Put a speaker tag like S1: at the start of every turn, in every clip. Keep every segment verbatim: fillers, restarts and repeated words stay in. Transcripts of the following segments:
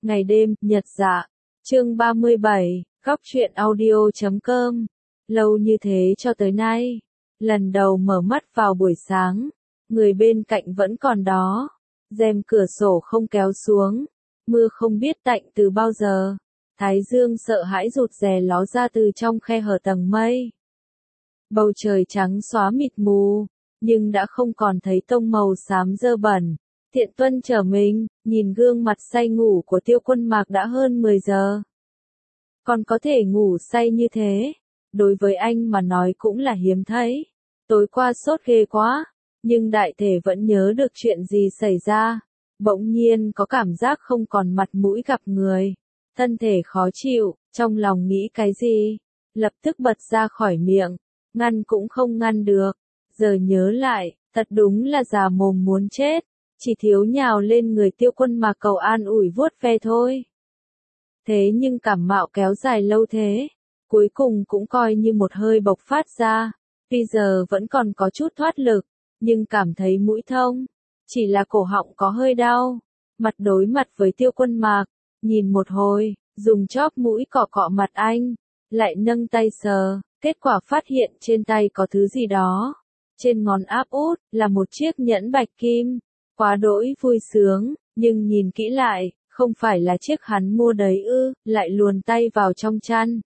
S1: Ngày đêm, nhật dạ. Chương ba mươi bảy, góc truyện audio chấm com. Lâu như thế cho tới nay. Lần đầu mở mắt vào buổi sáng. Người bên cạnh vẫn còn đó. Rèm cửa sổ không kéo xuống. Mưa không biết tạnh từ bao giờ. Thái dương sợ hãi rụt rè ló ra từ trong khe hở tầng mây. Bầu trời trắng xóa mịt mù. Nhưng đã không còn thấy tông màu xám dơ bẩn. Thiện Tuân trở mình, nhìn gương mặt say ngủ của Tiêu Quân Mạc đã hơn mười giờ. Còn có thể ngủ say như thế, đối với anh mà nói cũng là hiếm thấy. Tối qua sốt ghê quá, nhưng đại thể vẫn nhớ được chuyện gì xảy ra. Bỗng nhiên có cảm giác không còn mặt mũi gặp người. Thân thể khó chịu, trong lòng nghĩ cái gì, lập tức bật ra khỏi miệng, ngăn cũng không ngăn được. Giờ nhớ lại, thật đúng là già mồm muốn chết. Chỉ thiếu nhào lên người Tiêu Quân Mạc cầu an ủi vuốt ve thôi. Thế nhưng cảm mạo kéo dài lâu thế, cuối cùng cũng coi như một hơi bộc phát ra. Bây giờ vẫn còn có chút thoát lực, nhưng cảm thấy mũi thông. Chỉ là cổ họng có hơi đau. Mặt đối mặt với Tiêu Quân Mạc, nhìn một hồi, dùng chóp mũi cọ cọ mặt anh, lại nâng tay sờ, kết quả phát hiện trên tay có thứ gì đó. Trên ngón áp út, là một chiếc nhẫn bạch kim. Quá đỗi vui sướng, nhưng nhìn kỹ lại, không phải là chiếc hắn mua đấy ư, lại luồn tay vào trong chăn.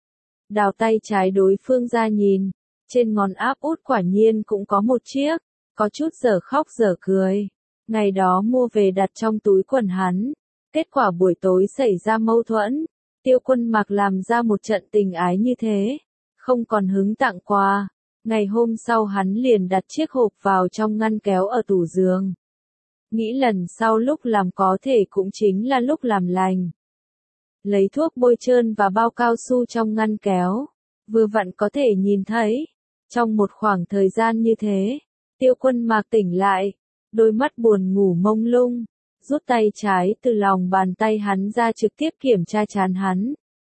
S1: Đào tay trái đối phương ra nhìn, trên ngón áp út quả nhiên cũng có một chiếc, có chút dở khóc dở cười. Ngày đó mua về đặt trong túi quần hắn, kết quả buổi tối xảy ra mâu thuẫn, Tiêu Quân Mạc làm ra một trận tình ái như thế, không còn hứng tặng quà. Ngày hôm sau hắn liền đặt chiếc hộp vào trong ngăn kéo ở tủ giường. Nghĩ lần sau lúc làm có thể cũng chính là lúc làm lành. Lấy thuốc bôi trơn và bao cao su trong ngăn kéo. Vừa vặn có thể nhìn thấy. Trong một khoảng thời gian như thế, Tiêu Quân Mạc tỉnh lại. Đôi mắt buồn ngủ mông lung. Rút tay trái từ lòng bàn tay hắn ra trực tiếp kiểm tra trán hắn.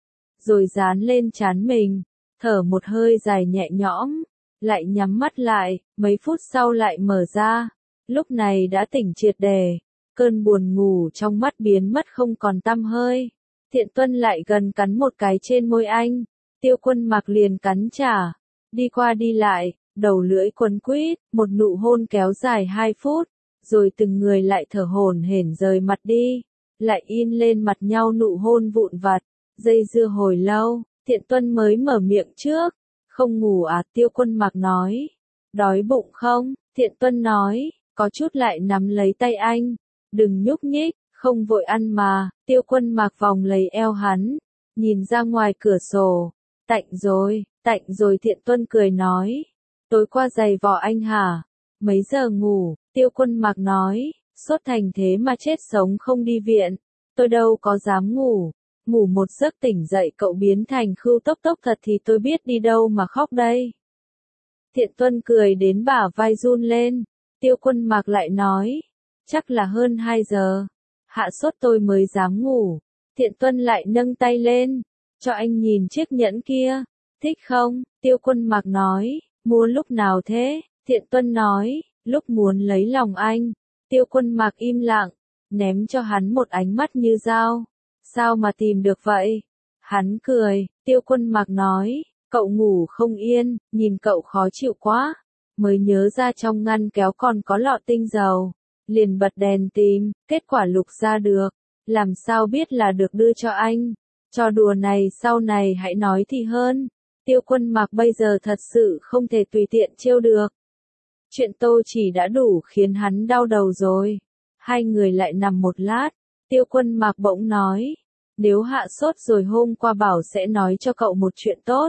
S1: Rồi dán lên trán mình. Thở một hơi dài nhẹ nhõm. Lại nhắm mắt lại. Mấy phút sau lại mở ra. Lúc này đã tỉnh triệt đề, cơn buồn ngủ trong mắt biến mất không còn tăm hơi. Thiện Tuân lại gần cắn một cái trên môi anh, Tiêu Quân Mạc liền cắn trả, đi qua đi lại, đầu lưỡi quấn quýt, một nụ hôn kéo dài hai phút, rồi từng người lại thở hổn hển rời mặt đi, lại in lên mặt nhau nụ hôn vụn vặt, dây dưa hồi lâu, Thiện Tuân mới mở miệng trước, không ngủ à? Tiêu Quân Mạc nói, đói bụng không? Thiện Tuân nói. Có chút lại nắm lấy tay anh, đừng nhúc nhích, không vội ăn mà. Tiêu Quân Mạc vòng lấy eo hắn, nhìn ra ngoài cửa sổ, tạnh rồi, tạnh rồi. Thiện Tuân cười nói, tối qua giày vò anh hả? Mấy giờ ngủ? Tiêu Quân Mạc nói, sốt thành thế mà chết sống không đi viện, tôi đâu có dám ngủ, ngủ một giấc tỉnh dậy cậu biến thành khưu tốc tốc thật thì tôi biết đi đâu mà khóc đây. Thiện Tuân cười đến bả vai run lên. Tiêu Quân Mạc lại nói, chắc là hơn hai giờ, hạ sốt tôi mới dám ngủ. Thiện Tuân lại nâng tay lên, cho anh nhìn chiếc nhẫn kia, thích không? Tiêu Quân Mạc nói, mua lúc nào thế? Thiện Tuân nói, lúc muốn lấy lòng anh. Tiêu Quân Mạc im lặng, ném cho hắn một ánh mắt như dao, sao mà tìm được vậy? Hắn cười, Tiêu Quân Mạc nói, cậu ngủ không yên, nhìn cậu khó chịu quá. Mới nhớ ra trong ngăn kéo còn có lọ tinh dầu, liền bật đèn tìm, kết quả lục ra được, làm sao biết là được đưa cho anh, trò đùa này sau này hãy nói thì hơn. Tiêu Quân Mạc bây giờ thật sự không thể tùy tiện trêu được. Chuyện Tô Chỉ đã đủ khiến hắn đau đầu rồi. Hai người lại nằm một lát, Tiêu Quân Mạc bỗng nói, nếu hạ sốt rồi hôm qua bảo sẽ nói cho cậu một chuyện tốt.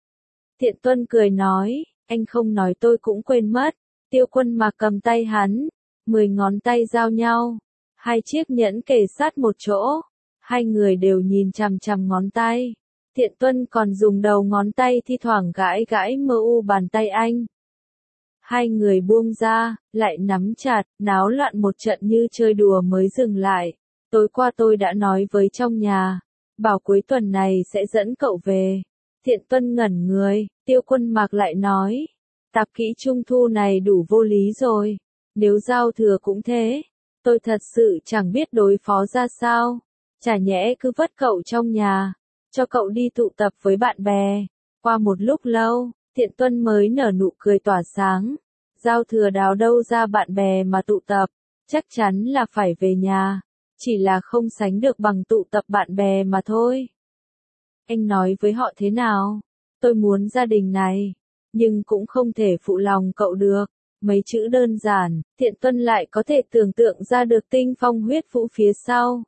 S1: Thiện Tuân cười nói, anh không nói tôi cũng quên mất. Tiêu Quân Mạc cầm tay hắn, mười ngón tay giao nhau, hai chiếc nhẫn kề sát một chỗ, hai người đều nhìn chằm chằm ngón tay. Thiện Tuân còn dùng đầu ngón tay thi thoảng gãi gãi mơ u bàn tay anh. Hai người buông ra, lại nắm chặt, náo loạn một trận như chơi đùa mới dừng lại. Tối qua tôi đã nói với trong nhà, bảo cuối tuần này sẽ dẫn cậu về. Thiện Tuân ngẩn người, Tiêu Quân Mạc lại nói, tạp kỹ trung thu này đủ vô lý rồi, nếu giao thừa cũng thế, tôi thật sự chẳng biết đối phó ra sao. chả nhẽ cứ vất cậu trong nhà, cho cậu đi tụ tập với bạn bè. Qua một lúc lâu, Thiện Tuân mới nở nụ cười tỏa sáng. Giao thừa đào đâu ra bạn bè mà tụ tập, chắc chắn là phải về nhà, chỉ là không sánh được bằng tụ tập bạn bè mà thôi. Anh nói với họ thế nào? Tôi muốn gia đình này, nhưng cũng không thể phụ lòng cậu được. Mấy chữ đơn giản, Thiện Tuân lại có thể tưởng tượng ra được tinh phong huyết vũ phía sau.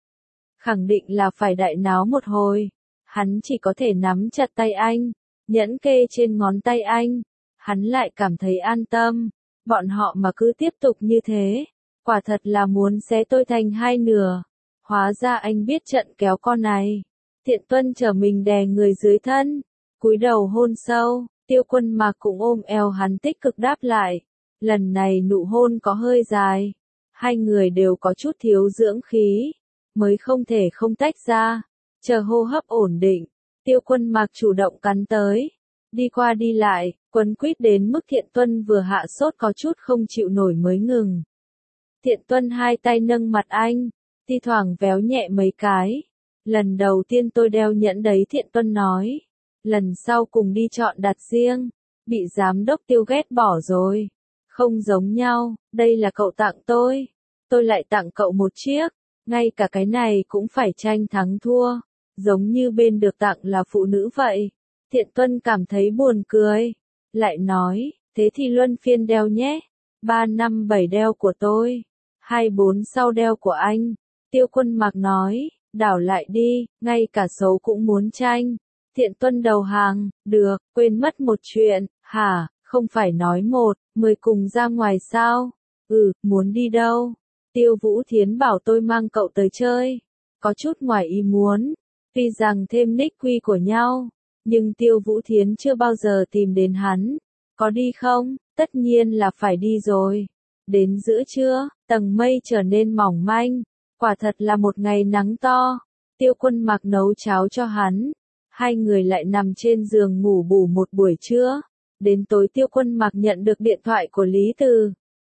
S1: Khẳng định là phải đại náo một hồi. Hắn chỉ có thể nắm chặt tay anh, nhẫn kê trên ngón tay anh. Hắn lại cảm thấy an tâm. Bọn họ mà cứ tiếp tục như thế, quả thật là muốn xé tôi thành hai nửa. Hóa ra anh biết trận kéo con này. Thiện Tuân trở mình đè người dưới thân, cúi đầu hôn sâu. Tiêu Quân Mạc cũng ôm eo hắn tích cực đáp lại. Lần này nụ hôn có hơi dài. Hai người đều có chút thiếu dưỡng khí, mới không thể không tách ra. Chờ hô hấp ổn định, Tiêu Quân Mạc chủ động cắn tới. Đi qua đi lại, quấn quýt đến mức Thiện Tuân vừa hạ sốt có chút không chịu nổi mới ngừng. Thiện Tuân hai tay nâng mặt anh, thi thoảng véo nhẹ mấy cái. Lần đầu tiên tôi đeo nhẫn đấy, Thiện Tuân nói. Lần sau cùng đi chọn đặt riêng, bị giám đốc Tiêu ghét bỏ rồi. Không giống nhau, đây là cậu tặng tôi, tôi lại tặng cậu một chiếc, ngay cả cái này cũng phải tranh thắng thua, giống như bên được tặng là phụ nữ vậy. Thiện Tuân cảm thấy buồn cười, lại nói, thế thì luân phiên đeo nhé, ba năm bảy đeo của tôi, hai bốn sau đeo của anh. Tiêu Quân Mạc nói, đảo lại đi, ngay cả xấu cũng muốn tranh. Thiện Tuân đầu hàng, được, quên mất một chuyện, hả, không phải nói một, mười cùng ra ngoài sao? Ừ, muốn đi đâu? Tiêu Vũ Thiến bảo tôi mang cậu tới chơi. Có chút ngoài ý muốn, tuy rằng thêm nick quy của nhau, nhưng Tiêu Vũ Thiến chưa bao giờ tìm đến hắn. Có đi không? Tất nhiên là phải đi rồi. Đến giữa trưa, tầng mây trở nên mỏng manh, quả thật là một ngày nắng to. Tiêu Quân Mạc nấu cháo cho hắn, hai người lại nằm trên giường ngủ bù một buổi trưa. Đến tối Tiêu Quân Mạc nhận được điện thoại của Lý Từ,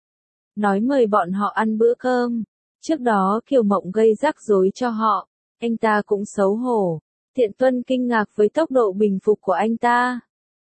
S1: nói mời bọn họ ăn bữa cơm. Trước đó Kiều Mộng gây rắc rối cho họ, anh ta cũng xấu hổ. Thiện Tuân kinh ngạc với tốc độ bình phục của anh ta.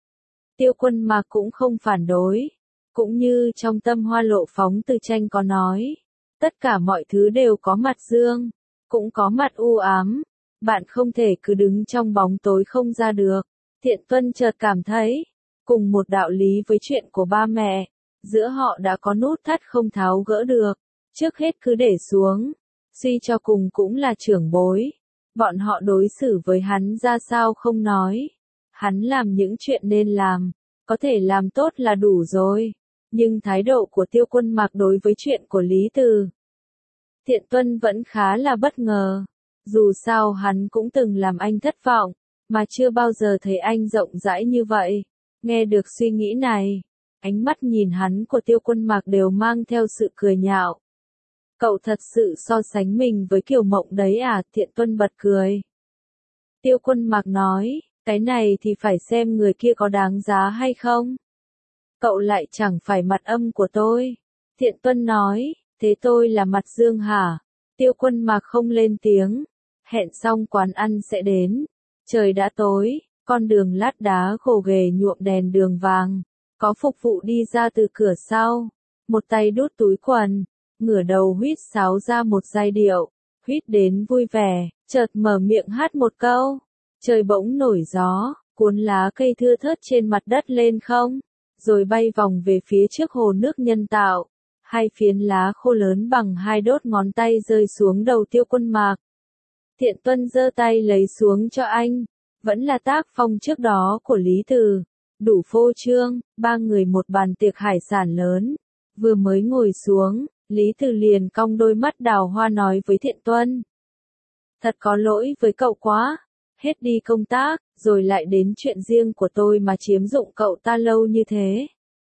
S1: Tiêu Quân Mạc cũng không phản đối, cũng như trong Tâm Hoa Lộ Phóng từ tranh có nói, tất cả mọi thứ đều có mặt dương, cũng có mặt u ám. Bạn không thể cứ đứng trong bóng tối không ra được. Thiện Tuân chợt cảm thấy, cùng một đạo lý với chuyện của ba mẹ, giữa họ đã có nút thắt không tháo gỡ được. Trước hết cứ để xuống, suy cho cùng cũng là trưởng bối. Bọn họ đối xử với hắn ra sao không nói. Hắn làm những chuyện nên làm, có thể làm tốt là đủ rồi. Nhưng thái độ của Tiêu Quân Mạc đối với chuyện của Lý Từ, Thiện Tuân vẫn khá là bất ngờ. Dù sao hắn cũng từng làm anh thất vọng, mà chưa bao giờ thấy anh rộng rãi như vậy. Nghe được suy nghĩ này, ánh mắt nhìn hắn của Tiêu Quân Mạc đều mang theo sự cười nhạo. Cậu thật sự so sánh mình với Kiều Mộng đấy à? Thiện Tuân bật cười. Tiêu Quân Mạc nói, cái này thì phải xem người kia có đáng giá hay không. Cậu lại chẳng phải mặt âm của tôi. Thiện Tuân nói, thế tôi là mặt dương hả? Tiêu Quân Mạc không lên tiếng. Hẹn xong quán ăn sẽ đến. Trời đã tối, con đường lát đá gồ ghề nhuộm đèn đường vàng. Có phục vụ đi ra từ cửa sau. Một tay đút túi quần, ngửa đầu huýt sáo ra một giai điệu. Huýt đến vui vẻ, chợt mở miệng hát một câu. Trời bỗng nổi gió, cuốn lá cây thưa thớt trên mặt đất lên không, rồi bay vòng về phía trước hồ nước nhân tạo. Hai phiến lá khô lớn bằng hai đốt ngón tay rơi xuống đầu Tiêu Quân Mạc. Thiện Tuân giơ tay lấy xuống cho anh. Vẫn là tác phong trước đó của Lý Từ. Đủ phô trương, ba người một bàn tiệc hải sản lớn. Vừa mới ngồi xuống, Lý Từ liền cong đôi mắt đào hoa nói với Thiện Tuân. Thật có lỗi với cậu quá. Hết đi công tác, rồi lại đến chuyện riêng của tôi mà chiếm dụng cậu ta lâu như thế.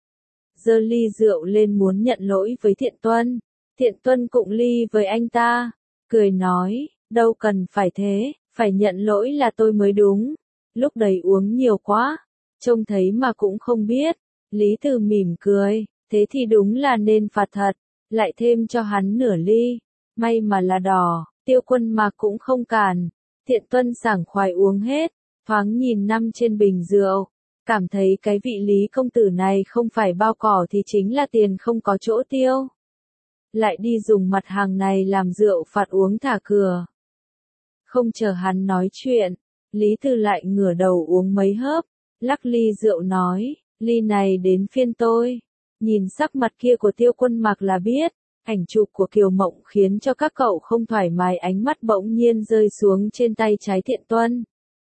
S1: Giơ ly rượu lên muốn nhận lỗi với Thiện Tuân. Thiện Tuân cụng ly với anh ta, cười nói, đâu cần phải thế, phải nhận lỗi là tôi mới đúng. Lúc đấy uống nhiều quá, trông thấy mà cũng không biết. Lý Từ mỉm cười, thế thì đúng là nên phạt thật, lại thêm cho hắn nửa ly, may mà là đỏ. Tiêu Quân Mạc cũng không cản, Thiện Tuân sảng khoái uống hết, thoáng nhìn năm trên bình rượu, cảm thấy cái vị Lý công tử này không phải bao cỏ thì chính là tiền không có chỗ tiêu. Lại đi dùng mặt hàng này làm rượu phạt uống thả cửa. Không chờ hắn nói chuyện, Lý Từ lại ngửa đầu uống mấy hớp, lắc ly rượu nói, ly này đến phiên tôi. Nhìn sắc mặt kia của Tiêu Quân Mạc là biết, ảnh chụp của Kiều Mộng khiến cho các cậu không thoải mái, ánh mắt bỗng nhiên rơi xuống trên tay trái Thiện Tuân.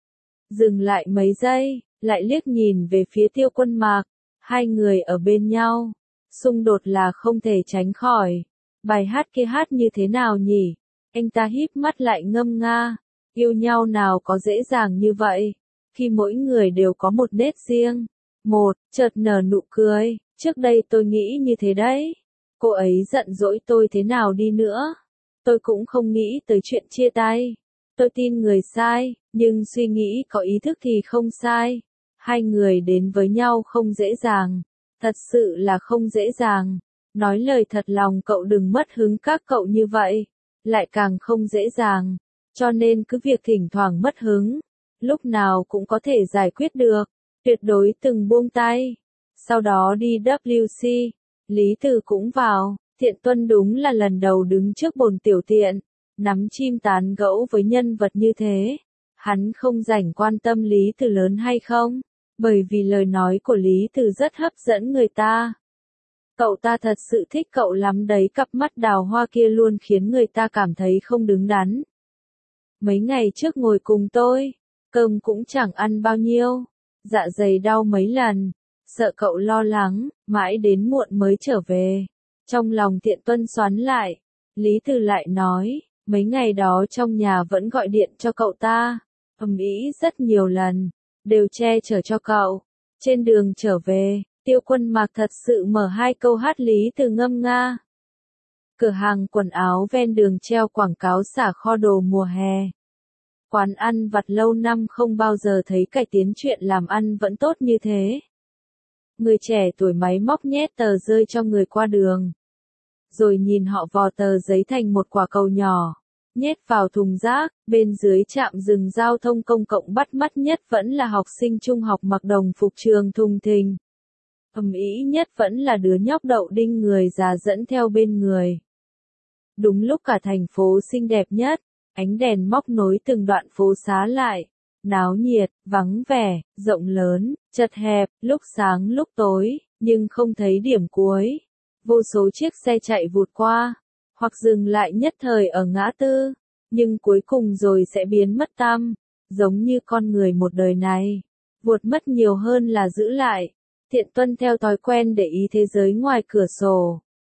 S1: Dừng lại mấy giây, lại liếc nhìn về phía Tiêu Quân Mạc, hai người ở bên nhau, xung đột là không thể tránh khỏi. Bài hát kia hát như thế nào nhỉ? Anh ta híp mắt lại ngâm nga, yêu nhau nào có dễ dàng như vậy, khi mỗi người đều có một nét riêng. Một, chợt nở nụ cười, trước đây tôi nghĩ như thế đấy. Cô ấy giận dỗi tôi thế nào đi nữa, tôi cũng không nghĩ tới chuyện chia tay. Tôi tin người sai, nhưng suy nghĩ có ý thức thì không sai. Hai người đến với nhau không dễ dàng, thật sự là không dễ dàng. Nói lời thật lòng cậu đừng mất hứng các cậu như vậy, lại càng không dễ dàng. Cho nên cứ việc thỉnh thoảng mất hứng, lúc nào cũng có thể giải quyết được, tuyệt đối từng buông tay. Sau đó đi W C, Lý Từ cũng vào, Thiện Tuân đúng là lần đầu đứng trước bồn tiểu tiện, nắm chim tán gẫu với nhân vật như thế. Hắn không rảnh quan tâm Lý Từ lớn hay không, bởi vì lời nói của Lý Từ rất hấp dẫn người ta. Cậu ta thật sự thích cậu lắm đấy, cặp mắt đào hoa kia luôn khiến người ta cảm thấy không đứng đắn. Mấy ngày trước ngồi cùng tôi, cơm cũng chẳng ăn bao nhiêu, dạ dày đau mấy lần, sợ cậu lo lắng, mãi đến muộn mới trở về. Trong lòng Thiện Tuân xoắn lại, Lý Từ lại nói, mấy ngày đó trong nhà vẫn gọi điện cho cậu ta, ầm ĩ rất nhiều lần, đều che chở cho cậu. Trên đường trở về, Tiêu Quân Mạc thật sự mở hai câu hát Lý Từ ngâm nga. Cửa hàng quần áo ven đường treo quảng cáo xả kho đồ mùa hè. Quán ăn vặt lâu năm không bao giờ thấy cải tiến chuyện làm ăn vẫn tốt như thế. Người trẻ tuổi máy móc nhét tờ rơi cho người qua đường, rồi nhìn họ vò tờ giấy thành một quả cầu nhỏ, nhét vào thùng rác. Bên dưới trạm dừng giao thông công cộng bắt mắt nhất vẫn là học sinh trung học mặc đồng phục trường thùng thình. Ầm ĩ nhất vẫn là đứa nhóc đậu đinh người già dẫn theo bên người. Đúng lúc cả thành phố xinh đẹp nhất, ánh đèn móc nối từng đoạn phố xá lại, náo nhiệt, vắng vẻ, rộng lớn, chật hẹp, lúc sáng lúc tối, nhưng không thấy điểm cuối. Vô số chiếc xe chạy vụt qua, hoặc dừng lại nhất thời ở ngã tư, nhưng cuối cùng rồi sẽ biến mất tăm, giống như con người một đời này, vụt mất nhiều hơn là giữ lại. Thiện Tuân theo thói quen để ý thế giới ngoài cửa sổ.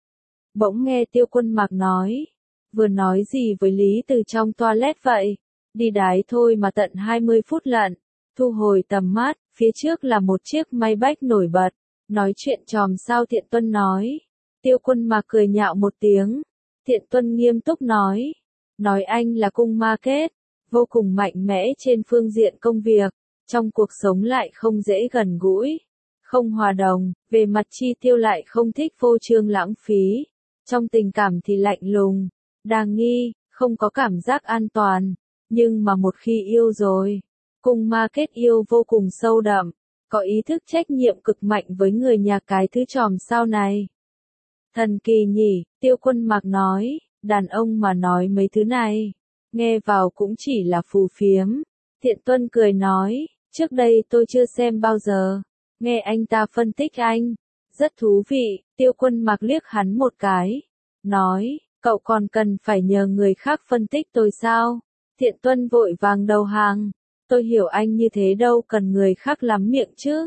S1: Bỗng nghe Tiêu Quân Mạc nói, vừa nói gì với Lý Từ trong toilet vậy, đi đái thôi mà tận hai mươi phút lận. Thu hồi tầm mắt, phía trước là một chiếc Maybach nổi bật, nói chuyện chòm sao Thiện Tuân nói. Tiêu Quân Mạc cười nhạo một tiếng, Thiện Tuân nghiêm túc nói, nói anh là cung market, vô cùng mạnh mẽ trên phương diện công việc, trong cuộc sống lại không dễ gần gũi, không hòa đồng, về mặt chi tiêu lại không thích phô trương lãng phí, trong tình cảm thì lạnh lùng, đa nghi, không có cảm giác an toàn, nhưng mà một khi yêu rồi, cung market yêu vô cùng sâu đậm, có ý thức trách nhiệm cực mạnh với người nhà cái thứ chòm sao này. Thần kỳ nhỉ, Tiêu Quân Mạc nói, đàn ông mà nói mấy thứ này, nghe vào cũng chỉ là phù phiếm. Thiện Tuân cười nói, trước đây tôi chưa xem bao giờ, nghe anh ta phân tích anh, rất thú vị. Tiêu Quân Mạc liếc hắn một cái, nói, cậu còn cần phải nhờ người khác phân tích tôi sao? Thiện Tuân vội vàng đầu hàng, tôi hiểu anh như thế đâu cần người khác lắm miệng chứ.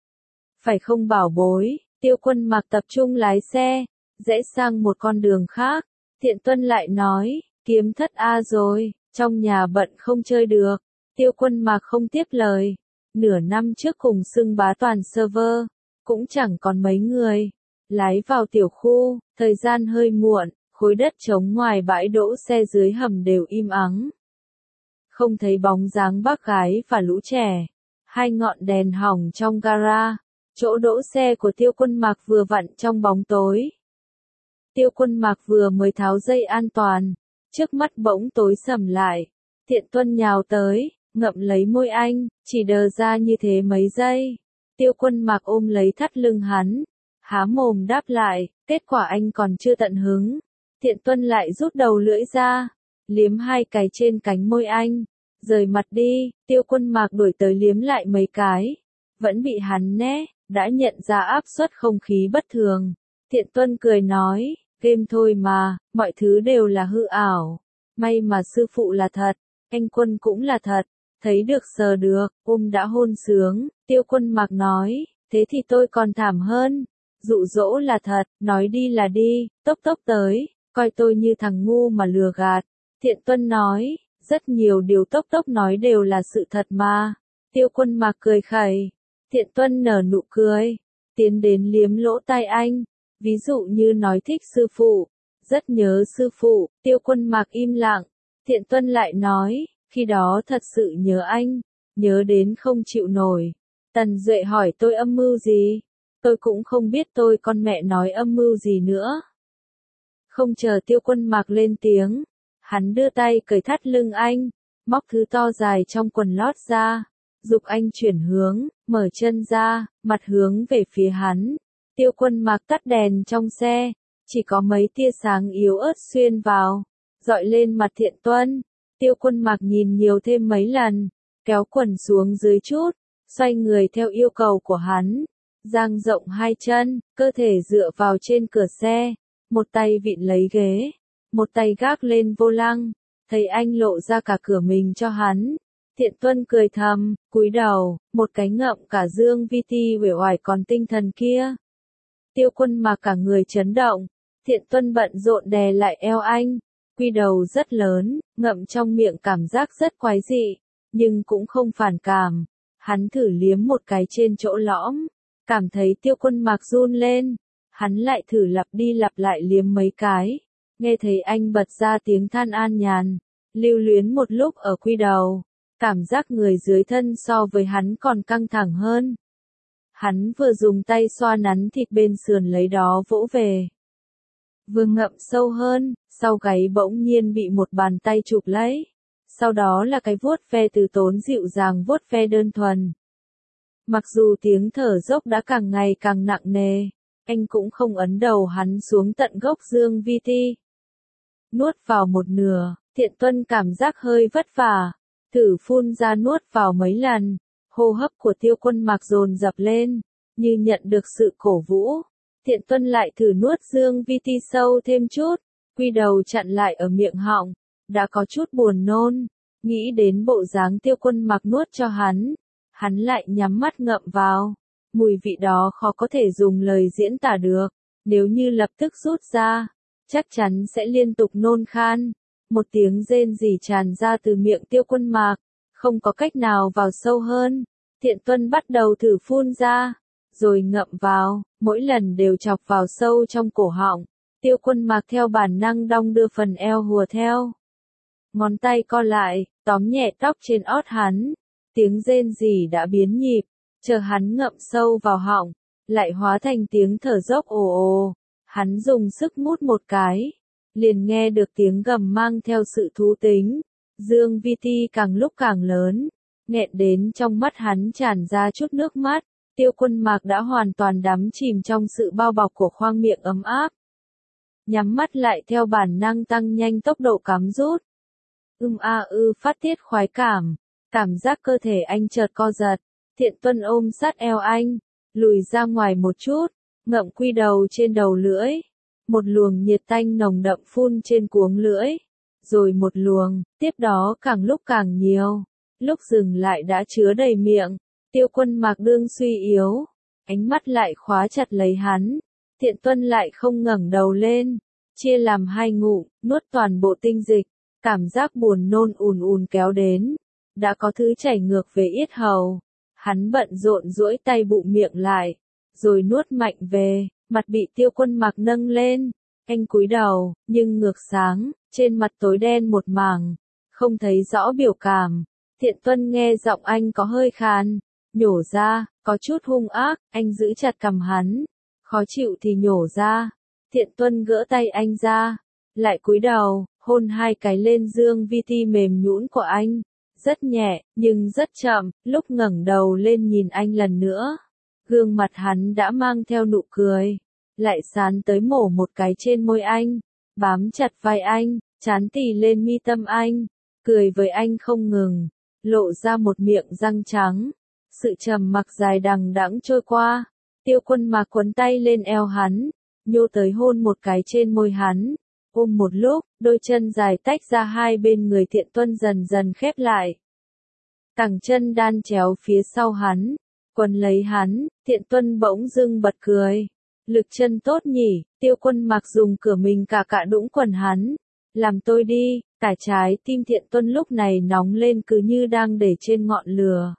S1: Phải không bảo bối? Tiêu Quân Mạc tập trung lái xe, rẽ sang một con đường khác. Thiện Tuân lại nói, kiếm thất A rồi, trong nhà bận không chơi được. Tiêu Quân Mạc không tiếp lời. Nửa năm trước cùng xưng bá toàn server, cũng chẳng còn mấy người. Lái vào tiểu khu, thời gian hơi muộn, khối đất trống ngoài bãi đỗ xe dưới hầm đều im ắng. Không thấy bóng dáng bác gái và lũ trẻ. Hai ngọn đèn hỏng trong gara. Chỗ đỗ xe của Tiêu Quân Mạc vừa vặn trong bóng tối. Tiêu Quân Mạc vừa mới tháo dây an toàn, trước mắt bỗng tối sầm lại. Thiện Tuân nhào tới, ngậm lấy môi anh, chỉ đờ ra như thế mấy giây. Tiêu Quân Mạc ôm lấy thắt lưng hắn, há mồm đáp lại, kết quả anh còn chưa tận hứng. Thiện Tuân lại rút đầu lưỡi ra, liếm hai cái trên cánh môi anh, rời mặt đi. Tiêu Quân Mạc đuổi tới liếm lại mấy cái, vẫn bị hắn né, đã nhận ra áp suất không khí bất thường. Thiện Tuân cười nói, game thôi mà, mọi thứ đều là hư ảo. May mà sư phụ là thật, anh Quân cũng là thật, thấy được sờ được, ôm đã hôn sướng. Tiêu Quân Mạc nói, thế thì tôi còn thảm hơn. Dụ dỗ là thật, nói đi là đi, tốc tốc tới, coi tôi như thằng ngu mà lừa gạt. Thiện Tuân nói, rất nhiều điều tốc tốc nói đều là sự thật mà. Tiêu Quân Mạc cười khẩy. Thiện Tuân nở nụ cười, tiến đến liếm lỗ tai anh, ví dụ như nói thích sư phụ, rất nhớ sư phụ. Tiêu Quân Mạc im lặng, Thiện Tuân lại nói, khi đó thật sự nhớ anh, nhớ đến không chịu nổi. Tần Duệ hỏi tôi âm mưu gì, tôi cũng không biết tôi con mẹ nói âm mưu gì nữa. Không chờ Tiêu Quân Mạc lên tiếng, hắn đưa tay cởi thắt lưng anh, móc thứ to dài trong quần lót ra, giục anh chuyển hướng, mở chân ra, mặt hướng về phía hắn. Tiêu Quân Mạc tắt đèn trong xe, chỉ có mấy tia sáng yếu ớt xuyên vào, dọi lên mặt Thiện Tuân. Tiêu Quân Mạc nhìn nhiều thêm mấy lần, kéo quần xuống dưới chút, xoay người theo yêu cầu của hắn, dang rộng hai chân, cơ thể dựa vào trên cửa xe, một tay vịn lấy ghế, một tay gác lên vô lăng, thấy anh lộ ra cả cửa mình cho hắn. Thiện Tuân cười thầm, cúi đầu, một cái ngậm cả Dương Vi Ti uể oải còn tinh thần kia. Tiêu Quân Mạc cả người chấn động, Thiện Tuân bận rộn đè lại eo anh, quy đầu rất lớn, ngậm trong miệng cảm giác rất quái dị, nhưng cũng không phản cảm. Hắn thử liếm một cái trên chỗ lõm, cảm thấy Tiêu Quân Mạc run lên, hắn lại thử lặp đi lặp lại liếm mấy cái, nghe thấy anh bật ra tiếng than an nhàn, lưu luyến một lúc ở quy đầu, cảm giác người dưới thân so với hắn còn căng thẳng hơn. Hắn vừa dùng tay xoa nắn thịt bên sườn lấy đó vỗ về, vừa ngậm sâu hơn, sau gáy bỗng nhiên bị một bàn tay chụp lấy, sau đó là cái vuốt ve từ tốn dịu dàng vuốt ve đơn thuần. Mặc dù tiếng thở dốc đã càng ngày càng nặng nề, anh cũng không ấn đầu hắn xuống tận gốc Dương Vi Ti. Nuốt vào một nửa, Thiện Tuân cảm giác hơi vất vả, thử phun ra nuốt vào mấy lần, hô hấp của Tiêu Quân Mạc dồn dập lên, như nhận được sự cổ vũ. Thiện Tuân lại thử nuốt Dương Vi Ti sâu thêm chút, quy đầu chặn lại ở miệng họng, đã có chút buồn nôn, nghĩ đến bộ dáng Tiêu Quân Mạc nuốt cho hắn, hắn lại nhắm mắt ngậm vào, mùi vị đó khó có thể dùng lời diễn tả được, nếu như lập tức rút ra, chắc chắn sẽ liên tục nôn khan. Một tiếng rên rỉ tràn ra từ miệng Tiêu Quân Mạc, không có cách nào vào sâu hơn. Thiện Tuân bắt đầu thử phun ra, rồi ngậm vào, mỗi lần đều chọc vào sâu trong cổ họng. Tiêu Quân Mạc theo bản năng đong đưa phần eo hùa theo. Ngón tay co lại, tóm nhẹ tóc trên ót hắn. Tiếng rên rỉ đã biến nhịp, chờ hắn ngậm sâu vào họng, lại hóa thành tiếng thở dốc ồ ồ. Hắn dùng sức mút một cái, liền nghe được tiếng gầm mang theo sự thú tính. Dương Vi Ti càng lúc càng lớn, nghẹn đến trong mắt hắn tràn ra chút nước mắt. Tiêu Quân Mạc đã hoàn toàn đắm chìm trong sự bao bọc của khoang miệng ấm áp. Nhắm mắt lại theo bản năng tăng nhanh tốc độ cắm rút. Ưm a ư phát tiết khoái cảm, cảm giác cơ thể anh chợt co giật. Thiện Tuân ôm sát eo anh, lùi ra ngoài một chút, ngậm quy đầu trên đầu lưỡi. Một luồng nhiệt tanh nồng đậm phun trên cuống lưỡi, rồi một luồng, tiếp đó càng lúc càng nhiều. Lúc dừng lại đã chứa đầy miệng. Tiêu Quân Mạc đương suy yếu, ánh mắt lại khóa chặt lấy hắn. Thiện Tuân lại không ngẩng đầu lên, chia làm hai ngụm, nuốt toàn bộ tinh dịch, cảm giác buồn nôn ùn ùn kéo đến, đã có thứ chảy ngược về yết hầu. Hắn bận rộn duỗi tay bụng miệng lại, rồi nuốt mạnh về, mặt bị Tiêu Quân Mạc nâng lên, anh cúi đầu, nhưng ngược sáng, trên mặt tối đen một mảng, không thấy rõ biểu cảm. Thiện Tuân nghe giọng anh có hơi khàn, nhổ ra, có chút hung ác, anh giữ chặt cằm hắn, khó chịu thì nhổ ra. Thiện Tuân gỡ tay anh ra, lại cúi đầu, hôn hai cái lên dương vi ti mềm nhũn của anh, rất nhẹ, nhưng rất chậm, lúc ngẩng đầu lên nhìn anh lần nữa. Gương mặt hắn đã mang theo nụ cười, lại sán tới mổ một cái trên môi anh, bám chặt vai anh, trán tì lên mi tâm anh, cười với anh không ngừng, lộ ra một miệng răng trắng. Sự trầm mặc dài đằng đẵng trôi qua, Tiêu Quân Mạc quấn tay lên eo hắn, nhô tới hôn một cái trên môi hắn, ôm một lúc, đôi chân dài tách ra hai bên người Thiện Tuân dần dần khép lại. Cẳng chân đan chéo phía sau hắn, quấn lấy hắn, Thiện Tuân bỗng dưng bật cười. Lực chân tốt nhỉ, Tiêu Quân Mạc dùng cửa mình cả cả đũng quần hắn. Làm tôi đi, cả trái tim Thiện Tuân lúc này nóng lên cứ như đang để trên ngọn lửa.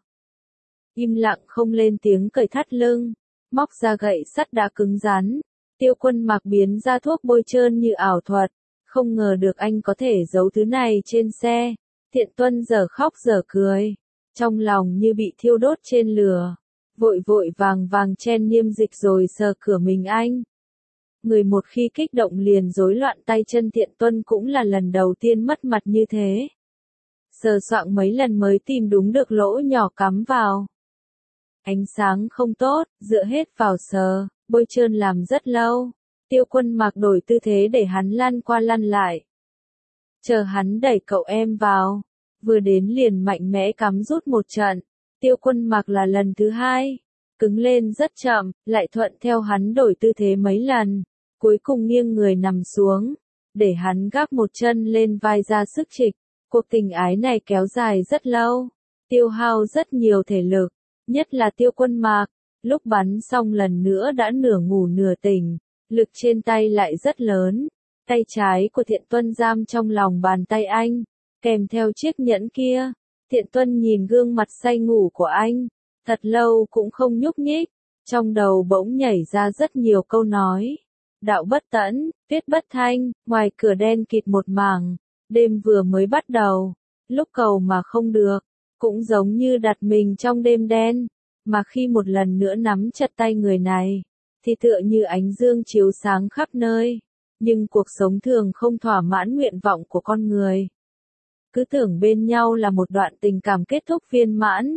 S1: Im lặng không lên tiếng cởi thắt lưng, móc ra gậy sắt đá cứng rắn. Tiêu Quân Mạc biến ra thuốc bôi trơn như ảo thuật, không ngờ được anh có thể giấu thứ này trên xe. Thiện Tuân giờ khóc giờ cười, trong lòng như bị thiêu đốt trên lửa, vội vội vàng vàng chen niêm dịch rồi sờ cửa mình anh. Người một khi kích động liền rối loạn tay chân, Thiện Tuân cũng là lần đầu tiên mất mặt như thế. Sờ soạng mấy lần mới tìm đúng được lỗ nhỏ cắm vào. Ánh sáng không tốt, dựa hết vào sờ, bôi trơn làm rất lâu. Tiêu Quân Mạc đổi tư thế để hắn lăn qua lăn lại. Chờ hắn đẩy cậu em vào, vừa đến liền mạnh mẽ cắm rút một trận. Tiêu Quân Mạc là lần thứ hai, cứng lên rất chậm, lại thuận theo hắn đổi tư thế mấy lần, cuối cùng nghiêng người nằm xuống, để hắn gác một chân lên vai ra sức trịch. Cuộc tình ái này kéo dài rất lâu, tiêu hao rất nhiều thể lực, nhất là Tiêu Quân Mạc, lúc bắn xong lần nữa đã nửa ngủ nửa tỉnh, lực trên tay lại rất lớn. Tay trái của Thiện Tuân giam trong lòng bàn tay anh, kèm theo chiếc nhẫn kia. Thiện Tuân nhìn gương mặt say ngủ của anh, thật lâu cũng không nhúc nhích, trong đầu bỗng nhảy ra rất nhiều câu nói. Đạo bất tẫn, viết bất thanh, ngoài cửa đen kịt một mảng, đêm vừa mới bắt đầu, lúc cầu mà không được, cũng giống như đặt mình trong đêm đen, mà khi một lần nữa nắm chặt tay người này, thì tựa như ánh dương chiếu sáng khắp nơi, nhưng cuộc sống thường không thỏa mãn nguyện vọng của con người. Cứ tưởng bên nhau là một đoạn tình cảm kết thúc viên mãn.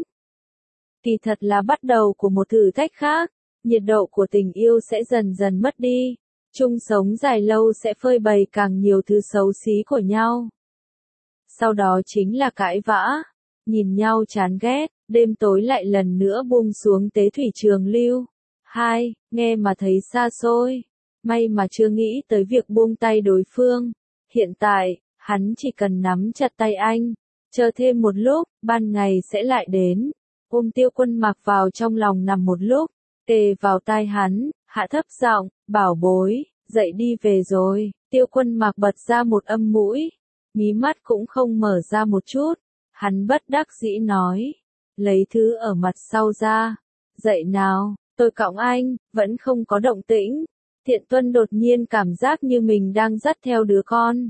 S1: Kỳ thật là bắt đầu của một thử thách khác, nhiệt độ của tình yêu sẽ dần dần mất đi, chung sống dài lâu sẽ phơi bày càng nhiều thứ xấu xí của nhau. Sau đó chính là cãi vã, nhìn nhau chán ghét, đêm tối lại lần nữa buông xuống tế thủy trường lưu. Hai, nghe mà thấy xa xôi, may mà chưa nghĩ tới việc buông tay đối phương. Hiện tại, hắn chỉ cần nắm chặt tay anh, chờ thêm một lúc, ban ngày sẽ lại đến. Ôm Tiêu Quân Mạc vào trong lòng nằm một lúc, kề vào tai hắn, hạ thấp giọng, bảo bối, dậy đi về rồi. Tiêu Quân Mạc bật ra một âm mũi, mí mắt cũng không mở ra một chút. Hắn bất đắc dĩ nói, lấy thứ ở mặt sau ra, dậy nào, tôi cõng anh, vẫn không có động tĩnh. Thiện Tuân đột nhiên cảm giác như mình đang dắt theo đứa con.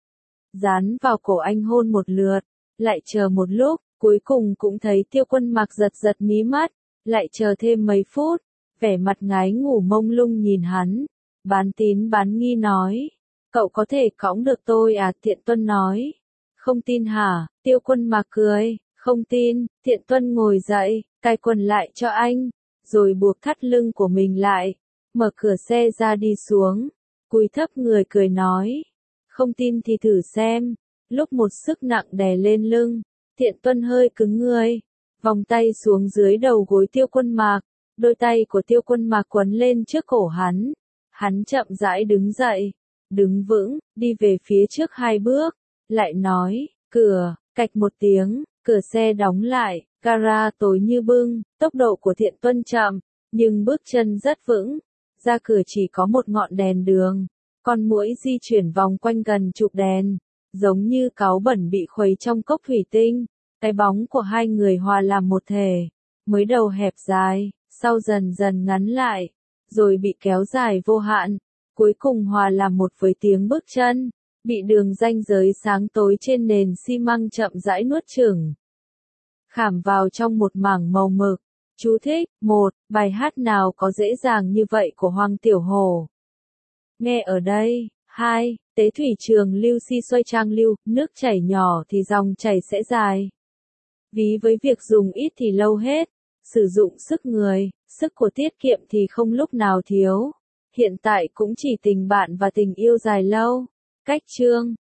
S1: Dán vào cổ anh hôn một lượt, lại chờ một lúc, cuối cùng cũng thấy Tiêu Quân Mạc giật giật mí mắt, lại chờ thêm mấy phút, vẻ mặt ngái ngủ mông lung nhìn hắn, bán tín bán nghi nói, cậu có thể cõng được tôi à? Thiện Tuân nói, không tin hả? Tiêu Quân Mạc cười, không tin. Thiện Tuân ngồi dậy, cài quần lại cho anh, rồi buộc thắt lưng của mình lại, mở cửa xe ra đi xuống, cúi thấp người cười nói, không tin thì thử xem. Lúc một sức nặng đè lên lưng, Thiện Tuân hơi cứng người, vòng tay xuống dưới đầu gối Tiêu Quân Mạc, đôi tay của Tiêu Quân Mạc quấn lên trước cổ hắn. Hắn chậm rãi đứng dậy, đứng vững, đi về phía trước hai bước, lại nói, cửa, cạch một tiếng, cửa xe đóng lại, gara tối như bưng, tốc độ của Thiện Tuân chậm, nhưng bước chân rất vững, ra cửa chỉ có một ngọn đèn đường, con muỗi di chuyển vòng quanh gần chục đèn, giống như cáu bẩn bị khuấy trong cốc thủy tinh, cái bóng của hai người hòa làm một thể, mới đầu hẹp dài, sau dần dần ngắn lại, rồi bị kéo dài vô hạn, cuối cùng hòa làm một với tiếng bước chân, bị đường ranh giới sáng tối trên nền xi măng chậm rãi nuốt chửng, khảm vào trong một mảng màu mực. Chú thích, một, bài hát nào có dễ dàng như vậy của Hoàng Tiểu Hổ. Nghe ở đây, hai. Tế thủy trường lưu si xoay trang lưu, nước chảy nhỏ thì dòng chảy sẽ dài. Ví với việc dùng ít thì lâu hết, sử dụng sức người, sức của tiết kiệm thì không lúc nào thiếu. Hiện tại cũng chỉ tình bạn và tình yêu dài lâu. Cách chương